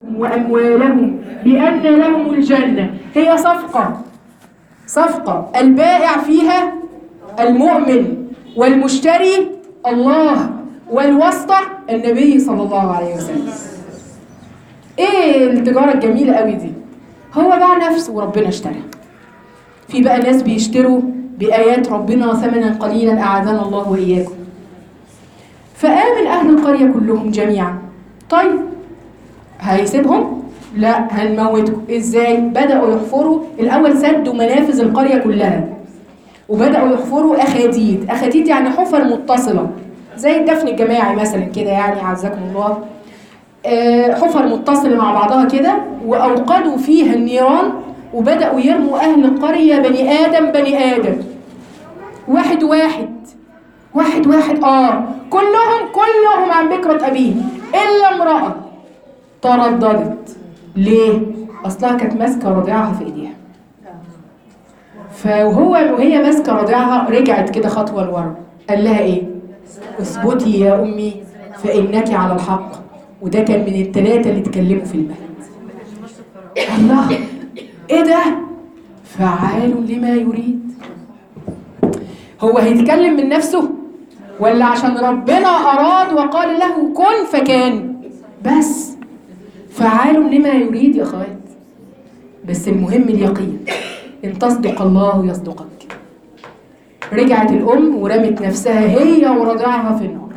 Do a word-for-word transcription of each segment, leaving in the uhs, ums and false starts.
وأموالهم بأن لهم الجنة. هي صفقة، صفقة البائع فيها المؤمن والمشتري الله والواسطة النبي صلى الله عليه وسلم. ايه التجارة الجميلة قوي دي؟ هو باع نفسه وربنا اشترى. في بقى ناس بيشتروا بآيات ربنا ثمنا قليلا أعاذنا الله وإياكم. فآمن أهل القرية كلهم جميعا. طيب هيسيبهم؟ لا، هنموتكم. ازاي؟ بدأوا يحفروا الأول، سدوا منافذ القرية كلها وبدأوا يحفروا أخاديد. أخاديد يعني حفر متصلة زي الدفن الجماعي مثلا كده، يعني عزكم الله. حفر متصلة مع بعضها كده، وأوقدوا فيها النيران وبدأوا يرموا أهل القرية بني آدم بني آدم، واحد واحد واحد واحد آه كلهم كلهم عن بكرة أبيه إلا امرأة ترددت. ليه؟ أصلها كانت ماسكة رضيعها في إيديها، فهو وهي ماسكة رضيعها رجعت كده خطوة لورا. قال لها إيه؟ اثبتي يا أمي فإنك على الحق. وده كان من الثلاثة اللي اتكلموا في المهد. الله، إيه ده؟ فعال لما يريد. هو هيتكلم من نفسه ولا عشان ربنا أراد وقال له كن فكان؟ بس فعال لما يريد يا أخوات. بس المهم اليقين، إن تصدق الله يصدقك. رجعت الأم ورمت نفسها هي ورضعها في النار،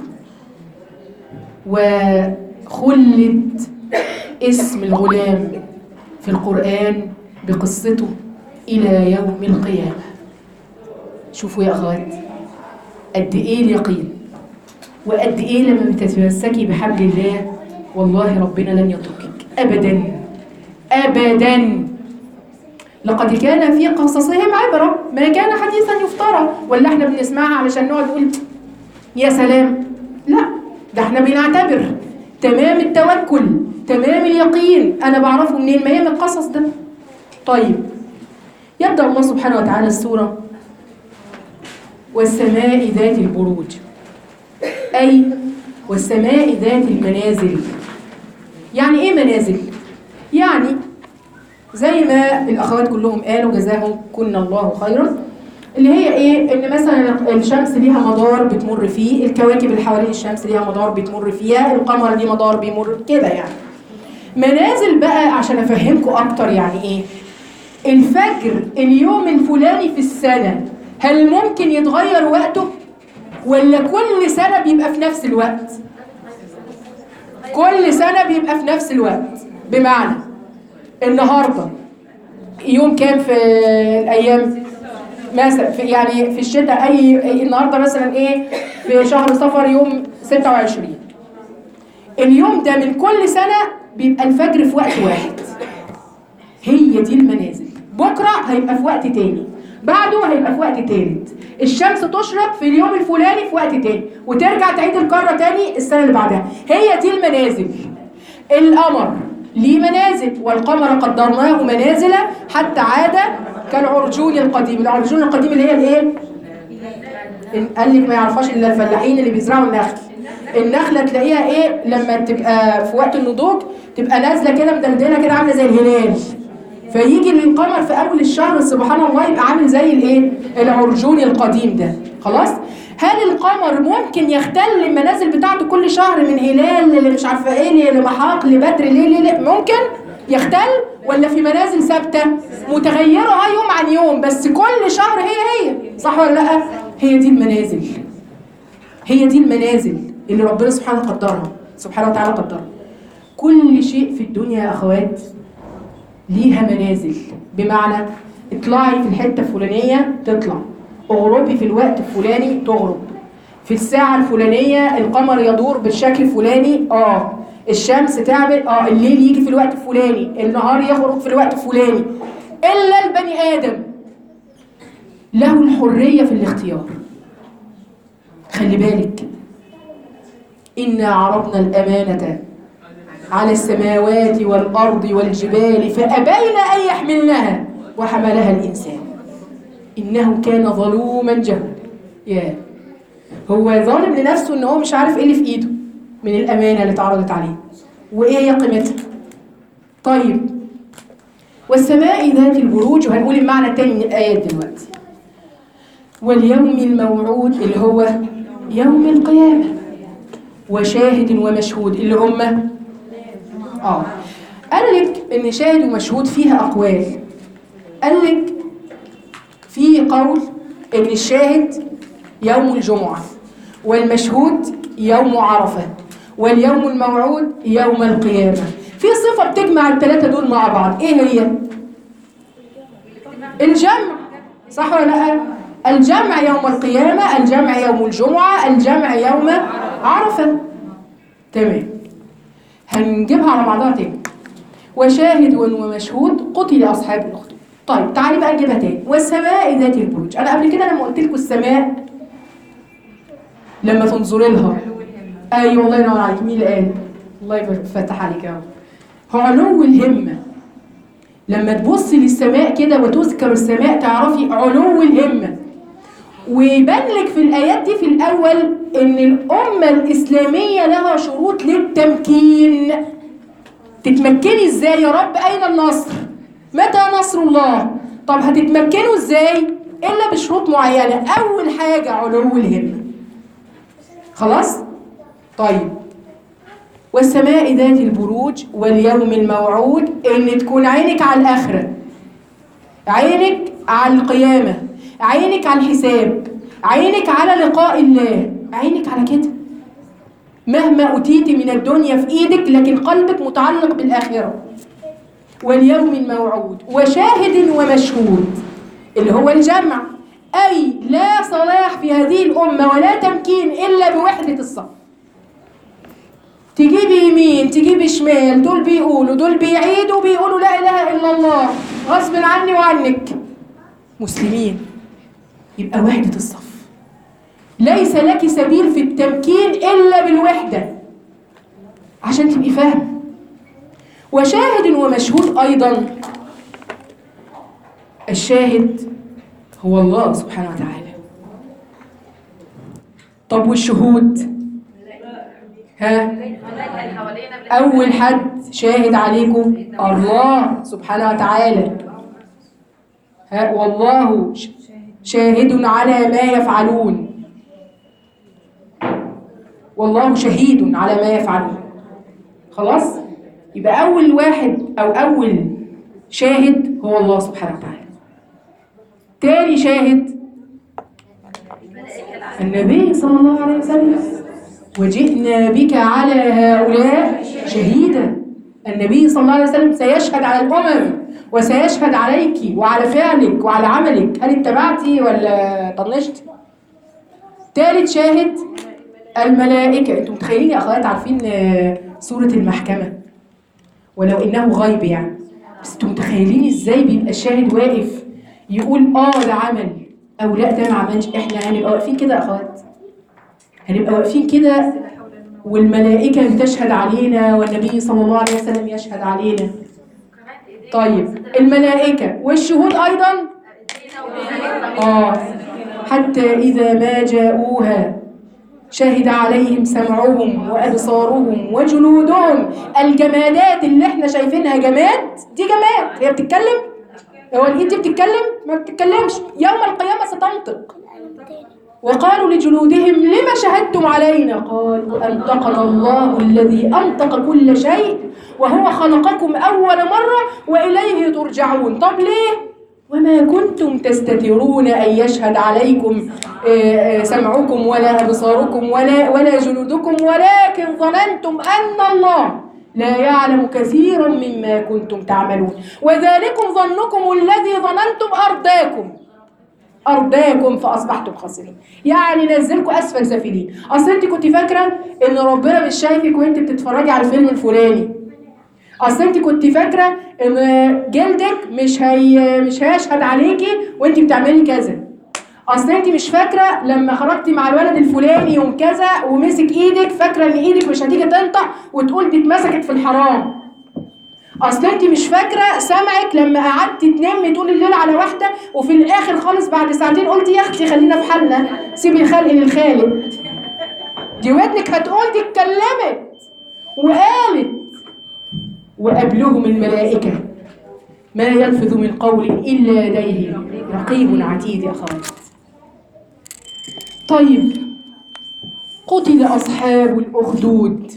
وخلد اسم الغلام في القرآن بقصته إلى يوم القيامة. شوفوا يا أخوات قد إيه اليقين، وقد إيه لما بتتمسكي بحبل الله والله ربنا لن يتركك أبدا أبدا. لقد كان في قصصهم عبرة ما كان حديثا يفترى، ولا احنا بنسمعها علشان نقعد نقول يا سلام؟ لا، ده احنا بنعتبر تمام التوكل تمام اليقين. أنا بعرفه منين؟ ما هي من القصص ده. طيب يبدأ الله سبحانه وتعالى السورة والسماء ذات البروج، أي والسماء ذات المنازل. يعني إيه منازل؟ يعني زي ما الأخوات كلهم قالوا جزاهم كنا الله خيرا، اللي هي إيه؟ إن مثلا الشمس ليها مدار بتمر فيه، الكواكب اللي حوالين الشمس ليها مدار بتمر فيها، القمر ليه مدار بيمر كده. يعني منازل بقى عشان أفهمكم أكتر يعني إيه. الفجر اليوم الفلاني في السنة هل ممكن يتغير وقته؟ ولا كل سنة بيبقى في نفس الوقت؟ كل سنة بيبقى في نفس الوقت. بمعنى النهاردة يوم كام في الأيام؟ مثلا في يعني في الشتاء أي النهاردة مثلا إيه في شهر صفر يوم ستة وعشرين. اليوم ده من كل سنة بيبقى الفجر في وقت واحد. هي دي المنازل. بكرة هيبقى في وقت تاني، بعده هيبقى في وقت تالت. الشمس تشرق في اليوم الفلاني في وقت تاني، وترجع تعيد الكرة تاني السنة اللي بعدها. هي دي المنازل. القمر ليه منازل، والقمر قدرناه منازل حتى عاد كالعرجون القديم. العرجون القديم اللي هي الايه؟ قال لك ما يعرفهاش الا الفلاحين اللي بيزرعوا النخل. النخله تلاقيها ايه لما تبقى في وقت النضوج تبقى نازله كده مدلدله كده عامله زي الهلال، فيجي القمر في اول الشهر سبحان الله يبقى عامل زي الايه؟ العرجون القديم ده. خلاص؟ هل القمر ممكن يختل المنازل بتاعته كل شهر من هلال اللي مش عارفه ايه لمحاق لبدر ليه ليه ليه؟ ممكن يختل؟ ولا في منازل ثابته متغيره اه يوم عن يوم بس كل شهر هي هي؟ صح ولا لا؟ هي دي المنازل. هي دي المنازل اللي ربنا سبحانه قدرها سبحانه وتعالى قدرها. كل شيء في الدنيا يا اخوات ليها منازل. بمعنى اطلعي في الحته الفلانيه تطلع، اغربي في الوقت الفلاني تغرب، في الساعه الفلانيه القمر يدور بالشكل الفلاني، اه الشمس تعمل، اه الليل يجي في الوقت الفلاني، النهار يخرج في الوقت الفلاني. الا البني ادم له الحريه في الاختيار. خلي بالك، إنا عرضنا الأمانة على السماوات والأرض والجبال فأبين أن يحملنها وحملها الإنسان إنه كان ظلوما جهولا. يا هو ظالم لنفسه إن هو مش عارف إيه اللي في إيده من الأمانة اللي اتعرضت عليه وإيه هي قيمتها. طيب، والسماء ذات البروج، وهنقول المعنى التاني من الآيات دلوقتي. واليوم الموعود اللي هو يوم القيامة، وشاهد ومشهود اللي هم اه قال لك ان شاهد ومشهود فيها اقوال. قال لك في قول ان الشاهد يوم الجمعة، والمشهود يوم عرفة، واليوم الموعود يوم القيامة. في صفة بتجمع الثلاثة دول مع بعض، ايه هي؟ الجمع، صح ولا لا؟ الجمع يوم القيامة، الجمع يوم الجمعة، الجمع يوم عرفة. تمام، هنجيبها على بعضها تاني. وشاهد ومشهود قتل أصحاب الأخدود. طيب تعالي بقى نجيبها تاني. والسماء ذات البروج، أنا قبل كده لما قلت لكم السماء لما تنظري لها، أيوة الله ينور عليك، مين اللي قال؟ الله يفتح عليك يا رب. هو علو الهمة. لما تبصي للسماء كده وتذكر السماء تعرفي علو الهمة. ويبان لك في الآيات دي في الأول إن الأمة الإسلامية لها شروط للتمكين. تتمكني إزاي يا رب؟ أين النصر؟ متى نصر الله؟ طب هتتمكنوا إزاي؟ إلا بشروط معينة. أول حاجة علو الهمة. خلاص؟ طيب، والسماء ذات البروج واليوم الموعود، إن تكون عينك على الآخرة، عينك على القيامة، عينك على الحساب، عينك على لقاء الله، عينك على كده. مهما أوتيتي من الدنيا في إيدك لكن قلبك متعلق بالآخرة. واليوم الموعود وشاهد ومشهود اللي هو الجمع، أي لا صلاح في هذه الأمة ولا تمكين إلا بوحدة الصف. تجيبي يمين تجيبي شمال، دول بيقولوا دول بيعيدوا بيقولوا لا إله إلا الله غصب عني وعنك، مسلمين، يبقى وحدة الصف. ليس لك سبيل في التمكين إلا بالوحدة عشان تبقي فاهم. وشاهد ومشهود أيضا، الشاهد هو الله سبحانه وتعالى. طب والشهود؟ ها؟ أول حد شاهد عليكم الله سبحانه وتعالى. ها؟ والله شاهد على ما يفعلون، والله شهيد على ما يفعلون. خلاص؟ يبقى أول واحد أو أول شاهد هو الله سبحانه وتعالى. تاني شاهد النبي صلى الله عليه وسلم، وجئنا بك على هؤلاء شهيدا. النبي صلى الله عليه وسلم سيشهد على الأمم وسيشهد عليك وعلى فعلك وعلى عملك، هل اتبعتي ولا طنشتي؟ ثالث شاهد الملائكة. انتم متخيلين يا أخوات عارفين سورة المحكمة ولو إنه غيب يعني، بس انتم متخيلين ازاي بيبقى الشاهد واقف يقول اه ده عمل أو لا ده ما عملش؟ احنا هنبقى واقفين كده يا أخوات، هنبقى واقفين كده والملائكة تشهد علينا والنبي صلى الله عليه وسلم يشهد علينا. طيب الملائكة والشهود أيضا آه حتى إذا ما جاءوها شهد عليهم سمعهم وأبصارهم وجلودهم. الجمادات اللي احنا شايفينها جماد دي جماد، هي بتتكلم؟ هو الإيد دي بتتكلم؟ ما بتتكلمش. يوم القيامة ستنطق. وقالوا لجلودهم لما شهدتم علينا؟ قالوا أنطقنا الله الذي أنطق كل شيء وهو خلقكم أول مرة وإليه ترجعون. طب ليه؟ وما كنتم تستترون أن يشهد عليكم سمعكم ولا أبصاركم ولا, ولا جلودكم ولكن ظننتم أن الله لا يعلم كثيرا مما كنتم تعملون وذلكم ظنكم الذي ظننتم أرداكم أرداكم فأصبحتم خاسرين. يعني نزلكم أسفل سافلين. أصل أنت كنت فاكرة إن ربنا مش شايفك وأنت بتتفرجي على الفيلم الفلاني. أصل أنت كنت فاكرة إن جلدك مش هي مش هيشهد عليكي وأنت بتعملي كذا. أصل أنت مش فاكرة لما خرجتي مع الولد الفلاني يوم كذا ومسك إيدك فاكرة إن إيدك مش هتيجي تنطق وتقول دي اتمسكت في الحرام. اصل انت مش فاكره سمعك لما قعدتي تنامي طول الليل على واحده وفي الاخر خالص بعد ساعتين قلتي يا اختي خلينا في حالنا سيبي الخلق للخالق. دي ودنك هتقول دي اتكلمت وقالت وقبلهم الملائكة ما يلفظ من قول إلا لديه رقيب عتيد يا أخوات. طيب قتل أصحاب الأخدود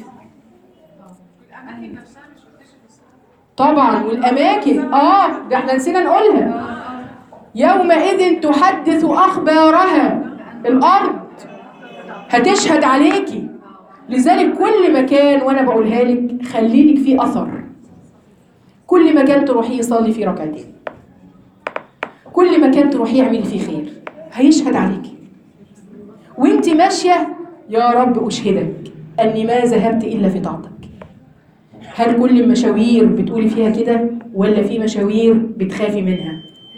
طبعا، والأماكن آه ده احنا نسينا نقولها، يومئذ تحدث أخبارها، الأرض هتشهد عليكي. لذلك كل مكان وأنا بقولها لك خليلك فيه أثر، كل مكان تروحيه صلي فيه ركعتين، كل مكان تروحيه اعملي فيه خير، هيشهد عليكي. وانت ماشية يا رب أشهدك أني ما ذهبت إلا في طاعتك. هل كل المشاوير بتقولي فيها كده، ولا في مشاوير بتخافي منها،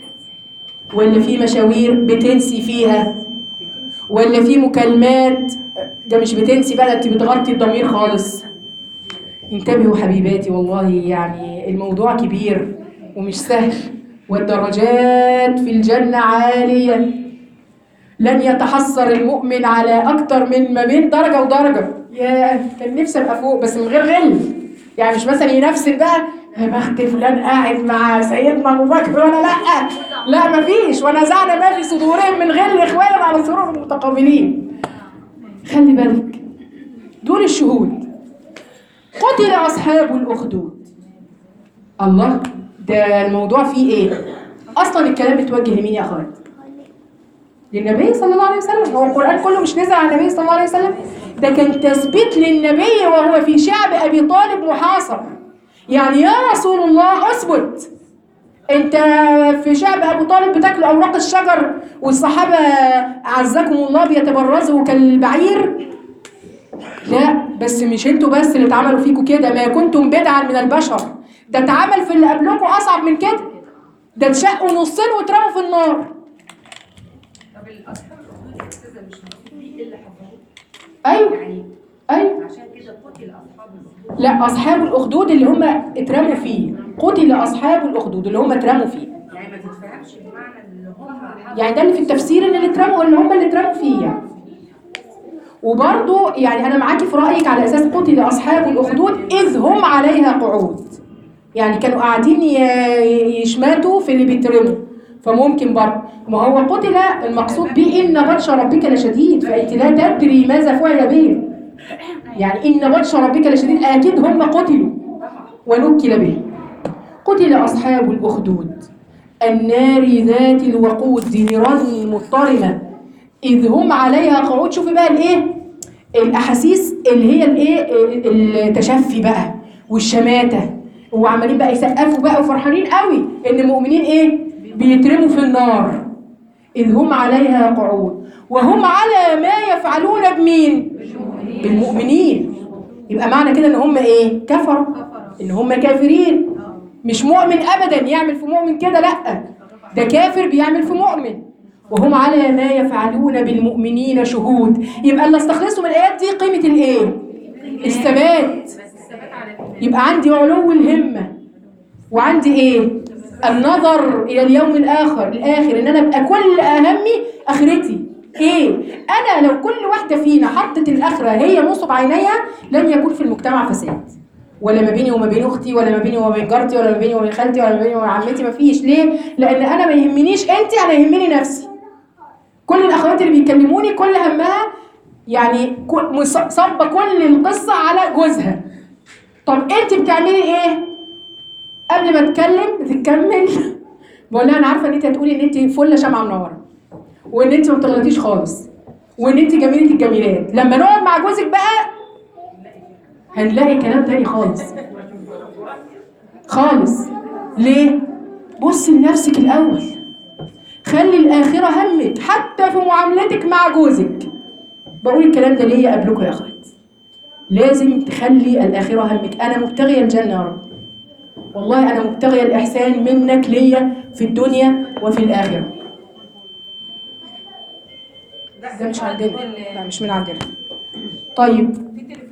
ولا في مشاوير بتنسي فيها، ولا في مكالمات ده مش بتنسي بقى، انت بتغطي الضمير خالص؟ انتبهوا حبيباتي، والله يعني الموضوع كبير ومش سهل، والدرجات في الجنة عالية. لن يتحسر المؤمن على أكتر من ما بين درجة ودرجة. يا كان نفسي أبقى فوق بس من غير غل، يعني مش مثلا ينفسن بقى يا بخت فلان قاعد مع سيدنا أبو بكر وأنا لأ، لا مفيش، ونزعنا ما في صدورهم من غل إخوانا على سرور المتقابلين. خلي بالك دول الشهود. قتل أصحاب الأخدود. الله، ده الموضوع فيه إيه؟ أصلا الكلام بتوجه لمين يا أخوات؟ للنبي صلى الله عليه وسلم. هو القرآن كله مش نزل على النبي صلى الله عليه وسلم، ده كان تثبيت للنبي وهو في شعب أبي طالب محاصر. يعني يا رسول الله أثبت، أنت في شعب أبو طالب بتاكلوا أوراق الشجر والصحابة أعزكم الله بيتبرزوا كالبعير؟ لا، بس مش انتوا بس اللي اتعملوا فيكم كده، ما كنتم بدعا من البشر، ده اتعمل في اللي قبلكم أصعب من كده، ده اتشقوا نصين واترموا في النار. طب الأصحاب الأخدود الأستاذة مش المفروض دي اللي حفظوه؟ أيوه يعني أيوه، عشان كده قتل أصحاب الأخدود. لا، أصحاب الأخدود اللي هم اترموا فيه، قتل أصحاب الأخدود اللي هم اترموا فيه. يعني ما تتفهمش بمعنى اللي هم يعني ده اللي في التفسير ان اللي اترموا اللي هم اللي اترموا فيه يعني. وبرضه يعني انا معاكي في رايك على اساس قتل اصحاب الاخدود اذ هم عليها قعود، يعني كانوا قاعدين يشماتوا في اللي بيترموا، فممكن برضه ما هو قتل المقصود به ان بطش ربك لشديد، فانت لا تدري ماذا فعل بهم، يعني ان بطش ربك لشديد اكيد هم قتلوا ونكل بهم. قتل اصحاب الاخدود النار ذات الوقود، دي نيران مضطرمة إذ هم عليها قعود. شوفي بقى الإيه؟ الأحاسيس اللي هي الإيه؟ التشفي بقى والشماتة، وعمالين بقى يسقفوا بقى وفرحانين قوي إن المؤمنين إيه؟ بيترموا في النار. إذ هم عليها قعود وهم على ما يفعلون بمين؟ بالمؤمنين. يبقى معنى كده إن هم إيه؟ كفروا، إن هم كافرين. مش مؤمن أبدا يعمل في مؤمن كده، لأ، ده كافر بيعمل في مؤمن. وهم على ما يفعلون بالمؤمنين شهود. يبقى اللي استخلصوا من الآيات دي قيمة الإيه؟ الثبات. يبقى عندي علو الهمة، وعندي إيه؟ النظر إلى اليوم الآخر الآخر، إن أنا أبقى كل أهمي آخرتي. إيه؟ أنا لو كل واحدة فينا حطت الآخرة هي نصب عينيها لن يكون في المجتمع فساد، ولا ما بيني وما بين اختي، ولا ما بيني وما بين جارتي، ولا ما بيني وما بين خالتي، ولا ما بيني وما بين عمتي. ما فيش. ليه؟ لان انا ما يهمنيش انت، انا يهمني نفسي. كل الاخوات اللي بيكلموني كل همها يعني صب كل القصه على جوزها. طب انت بتعملي ايه قبل ما اتكلم تكمل؟ بقول لها انا عارفه ان انت هتقولي ان انت فله شمعه منوره، وان انت ما بتغلطيش خالص، وان انت جميله الجميلات. لما نقعد مع جوزك بقى هنلاقي كلام تاني خالص خالص. ليه؟ بص لنفسك الأول، خلي الآخرة همك حتى في معاملتك مع جوزك. بقول الكلام ده ليه قبلكم يا أخوات؟ لازم تخلي الآخرة همك. أنا مبتغية الجنة يا رب، والله أنا مبتغية الإحسان منك ليا في الدنيا وفي الآخرة. ده مش عندنا، لا مش من عندنا. طيب